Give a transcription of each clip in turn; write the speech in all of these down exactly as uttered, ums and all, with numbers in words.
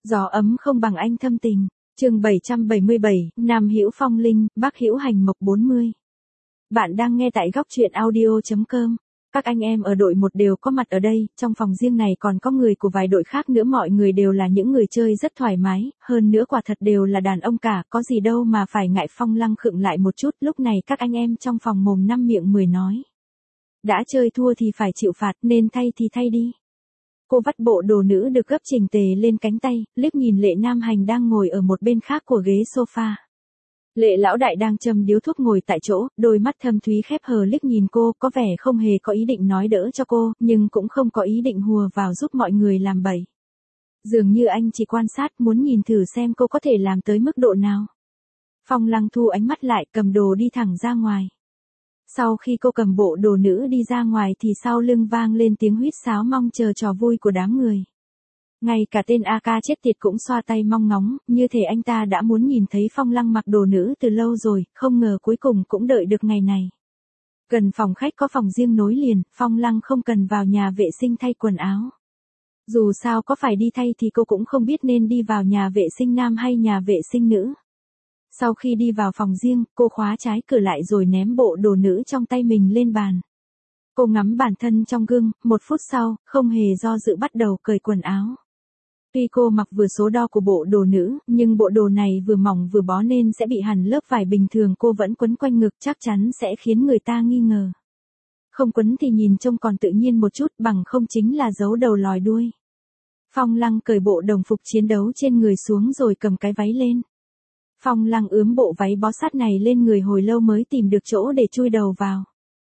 Gió ấm không bằng anh thâm tình. Chương bảy trăm bảy mươi bảy, Nam hữu phong linh, Bắc hữu hành mộc bốn mươi. Bạn đang nghe tại góc truyện audio chấm com. Các anh em ở đội một đều có mặt ở đây, trong phòng riêng này còn có người của vài đội khác nữa, mọi người đều là những người chơi rất thoải mái, hơn nữa quả thật đều là đàn ông cả, có gì đâu mà phải ngại. Phong Lăng khựng lại một chút, lúc này các anh em trong phòng mồm năm miệng mười nói. Đã chơi thua thì phải chịu phạt, nên thay thì thay đi. Cô vắt bộ đồ nữ được gấp chỉnh tề lên cánh tay, liếc nhìn Lệ Nam Hành đang ngồi ở một bên khác của ghế sofa. Lệ lão đại đang châm điếu thuốc ngồi tại chỗ, đôi mắt thâm thúy khép hờ liếc nhìn cô, có vẻ không hề có ý định nói đỡ cho cô, nhưng cũng không có ý định hùa vào giúp mọi người làm bậy. Dường như anh chỉ quan sát, muốn nhìn thử xem cô có thể làm tới mức độ nào. Phong Lăng thu ánh mắt lại, cầm đồ đi thẳng ra ngoài. Sau khi cô cầm bộ đồ nữ đi ra ngoài thì sau lưng vang lên tiếng huýt sáo mong chờ trò vui của đám người. Ngay cả tên a ca chết tiệt cũng xoa tay mong ngóng, như thể anh ta đã muốn nhìn thấy Phong Lăng mặc đồ nữ từ lâu rồi, không ngờ cuối cùng cũng đợi được ngày này. Gần phòng khách có phòng riêng nối liền, Phong Lăng không cần vào nhà vệ sinh thay quần áo. Dù sao có phải đi thay thì cô cũng không biết nên đi vào nhà vệ sinh nam hay nhà vệ sinh nữ. Sau khi đi vào phòng riêng, cô khóa trái cửa lại rồi ném bộ đồ nữ trong tay mình lên bàn. Cô ngắm bản thân trong gương, một phút sau, không hề do dự bắt đầu cởi quần áo. Tuy cô mặc vừa số đo của bộ đồ nữ, nhưng bộ đồ này vừa mỏng vừa bó nên sẽ bị hằn lớp vải, bình thường cô vẫn quấn quanh ngực chắc chắn sẽ khiến người ta nghi ngờ. Không quấn thì nhìn trông còn tự nhiên một chút, bằng không chính là giấu đầu lòi đuôi. Phong Lăng cởi bộ đồng phục chiến đấu trên người xuống rồi cầm cái váy lên. Phong Lăng ướm bộ váy bó sát này lên người hồi lâu mới tìm được chỗ để chui đầu vào.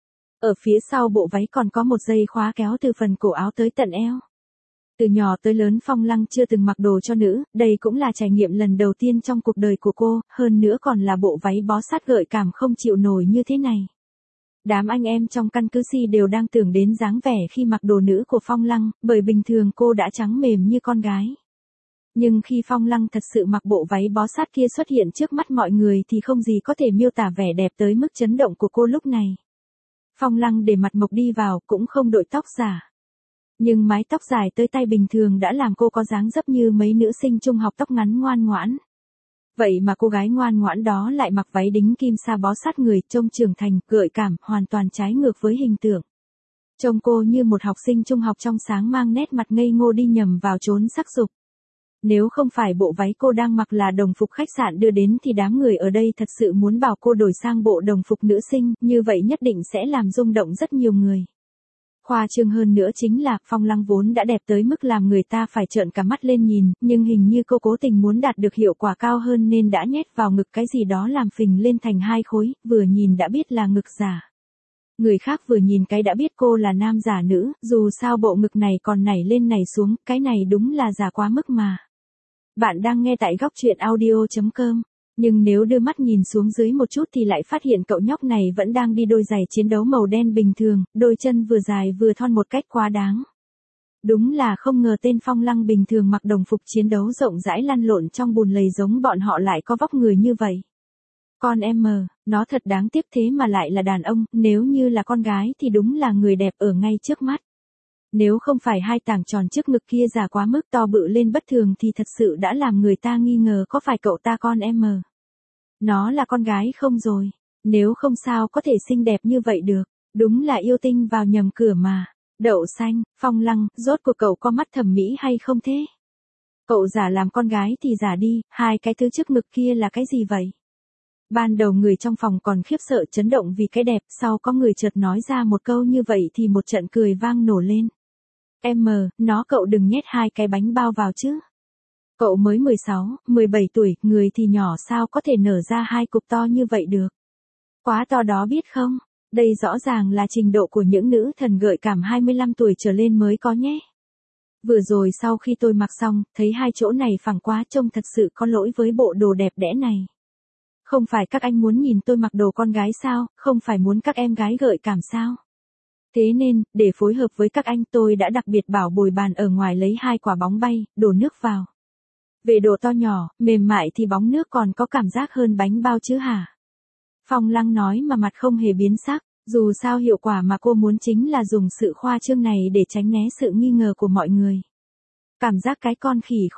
Ở phía sau bộ váy còn có một dây khóa kéo từ phần cổ áo tới tận eo. Từ nhỏ tới lớn Phong Lăng chưa từng mặc đồ cho nữ, đây cũng là trải nghiệm lần đầu tiên trong cuộc đời của cô, hơn nữa còn là bộ váy bó sát gợi cảm không chịu nổi như thế này. Đám anh em trong căn cứ Si đều đang tưởng đến dáng vẻ khi mặc đồ nữ của Phong Lăng, bởi bình thường cô đã trắng mềm như con gái. Nhưng khi Phong Lăng thật sự mặc bộ váy bó sát kia xuất hiện trước mắt mọi người thì không gì có thể miêu tả vẻ đẹp tới mức chấn động của cô lúc này. Phong Lăng để mặt mộc đi vào, cũng không đội tóc giả. Nhưng mái tóc dài tới tay bình thường đã làm cô có dáng dấp như mấy nữ sinh trung học tóc ngắn ngoan ngoãn. Vậy mà cô gái ngoan ngoãn đó lại mặc váy đính kim sa bó sát người, trông trưởng thành, gợi cảm, hoàn toàn trái ngược với hình tượng. Trông cô như một học sinh trung học trong sáng mang nét mặt ngây ngô đi nhầm vào chốn sắc dục. Nếu không phải bộ váy cô đang mặc là đồng phục khách sạn đưa đến thì đám người ở đây thật sự muốn bảo cô đổi sang bộ đồng phục nữ sinh, như vậy nhất định sẽ làm rung động rất nhiều người. Khoa trương hơn nữa chính là, Phong Lăng vốn đã đẹp tới mức làm người ta phải trợn cả mắt lên nhìn, nhưng hình như cô cố tình muốn đạt được hiệu quả cao hơn nên đã nhét vào ngực cái gì đó làm phình lên thành hai khối, vừa nhìn đã biết là ngực giả. Người khác vừa nhìn cái đã biết cô là nam giả nữ, dù sao bộ ngực này còn nảy lên nảy xuống, cái này đúng là giả quá mức mà. Bạn đang nghe tại góc truyện audio chấm com. Nhưng nếu đưa mắt nhìn xuống dưới một chút thì lại phát hiện cậu nhóc này vẫn đang đi đôi giày chiến đấu màu đen bình thường, đôi chân vừa dài vừa thon một cách quá đáng. Đúng là không ngờ tên Phong Lăng bình thường mặc đồng phục chiến đấu rộng rãi lăn lộn trong bùn lầy giống bọn họ lại có vóc người như vậy. Con em mờ, nó thật đáng tiếc thế mà lại là đàn ông, nếu như là con gái thì đúng là người đẹp ở ngay trước mắt. Nếu không phải hai tảng tròn trước ngực kia giả quá mức to bự lên bất thường thì thật sự đã làm người ta nghi ngờ có phải cậu ta con em mờ. Nó là con gái không rồi, nếu không sao có thể xinh đẹp như vậy được, đúng là yêu tinh vào nhầm cửa mà. Đậu xanh, Phong Lăng, rốt cuộc cậu có mắt thẩm mỹ hay không thế? Cậu giả làm con gái thì giả đi, hai cái thứ trước ngực kia là cái gì vậy? Ban đầu người trong phòng còn khiếp sợ chấn động vì cái đẹp, sau có người chợt nói ra một câu như vậy thì một trận cười vang nổ lên. Em mờ, nó cậu đừng nhét hai cái bánh bao vào chứ. Cậu mới mười sáu, mười bảy tuổi, người thì nhỏ sao có thể nở ra hai cục to như vậy được. Quá to đó biết không, đây rõ ràng là trình độ của những nữ thần gợi cảm hai mươi lăm tuổi trở lên mới có nhé. Vừa rồi sau khi tôi mặc xong, thấy hai chỗ này phẳng quá, trông thật sự có lỗi với bộ đồ đẹp đẽ này. Không phải các anh muốn nhìn tôi mặc đồ con gái sao, không phải muốn các em gái gợi cảm sao? Thế nên, để phối hợp với các anh tôi đã đặc biệt bảo bồi bàn ở ngoài lấy hai quả bóng bay, đổ nước vào. Về độ to nhỏ, mềm mại thì bóng nước còn có cảm giác hơn bánh bao chứ hả? Phong Lăng nói mà mặt không hề biến sắc, dù sao hiệu quả mà cô muốn chính là dùng sự khoa trương này để tránh né sự nghi ngờ của mọi người. Cảm giác cái con khỉ khô,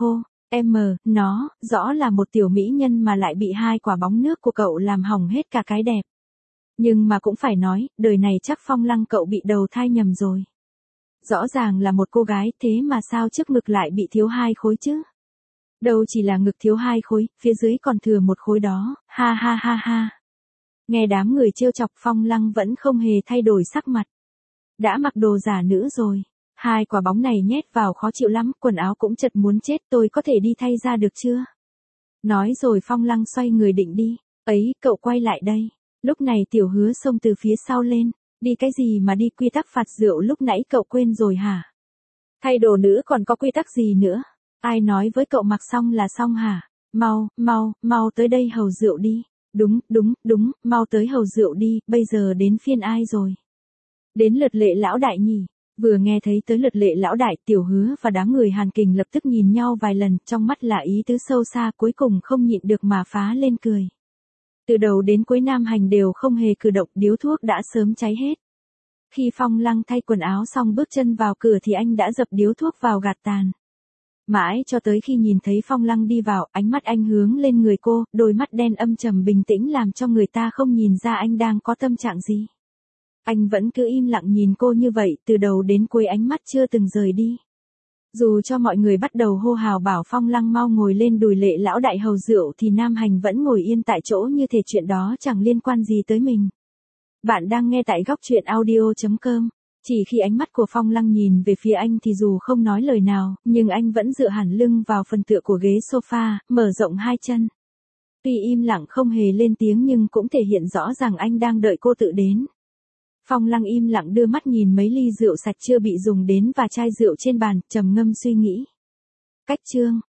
Em, nó, rõ là một tiểu mỹ nhân mà lại bị hai quả bóng nước của cậu làm hỏng hết cả cái đẹp. Nhưng mà cũng phải nói, đời này chắc Phong Lăng cậu bị đầu thai nhầm rồi. Rõ ràng là một cô gái, thế mà sao trước ngực lại bị thiếu hai khối chứ? Đâu chỉ là ngực thiếu hai khối, phía dưới còn thừa một khối đó, ha ha ha ha. Nghe đám người trêu chọc, Phong Lăng vẫn không hề thay đổi sắc mặt. Đã mặc đồ giả nữ rồi, hai quả bóng này nhét vào khó chịu lắm, quần áo cũng chật muốn chết, tôi có thể đi thay ra được chưa? Nói rồi Phong Lăng xoay người định đi, ấy, cậu quay lại đây. Lúc này Tiểu Hứa xông từ phía sau lên, đi cái gì mà đi, quy tắc phạt rượu lúc nãy cậu quên rồi hả? Thay đồ nữ còn có quy tắc gì nữa? Ai nói với cậu mặc xong là xong hả? Mau, mau, mau tới đây hầu rượu đi. Đúng, đúng, đúng, mau tới hầu rượu đi, bây giờ đến phiên ai rồi? Đến lượt Lệ lão đại nhỉ? Vừa nghe thấy tới lượt Lệ lão đại, Tiểu Hứa và đám người Hàn Kình lập tức nhìn nhau vài lần, trong mắt là ý tứ sâu xa, cuối cùng không nhịn được mà phá lên cười. Từ đầu đến cuối Nam Hành đều không hề cử động, điếu thuốc đã sớm cháy hết. Khi Phong Lăng thay quần áo xong bước chân vào cửa thì anh đã dập điếu thuốc vào gạt tàn. Mãi cho tới khi nhìn thấy Phong Lăng đi vào, ánh mắt anh hướng lên người cô, đôi mắt đen âm trầm bình tĩnh làm cho người ta không nhìn ra anh đang có tâm trạng gì. Anh vẫn cứ im lặng nhìn cô như vậy, từ đầu đến cuối ánh mắt chưa từng rời đi. Dù cho mọi người bắt đầu hô hào bảo Phong Lăng mau ngồi lên đùi Lệ lão đại hầu rượu thì Nam Hành vẫn ngồi yên tại chỗ như thể chuyện đó chẳng liên quan gì tới mình. Bạn đang nghe tại góc truyện audio chấm com. Chỉ khi ánh mắt của Phong Lăng nhìn về phía anh thì dù không nói lời nào, nhưng anh vẫn dựa hẳn lưng vào phần tựa của ghế sofa, mở rộng hai chân. Tuy im lặng không hề lên tiếng nhưng cũng thể hiện rõ ràng anh đang đợi cô tự đến. Phong Lăng im lặng đưa mắt nhìn mấy ly rượu sạch chưa bị dùng đến và chai rượu trên bàn, trầm ngâm suy nghĩ. Cách chương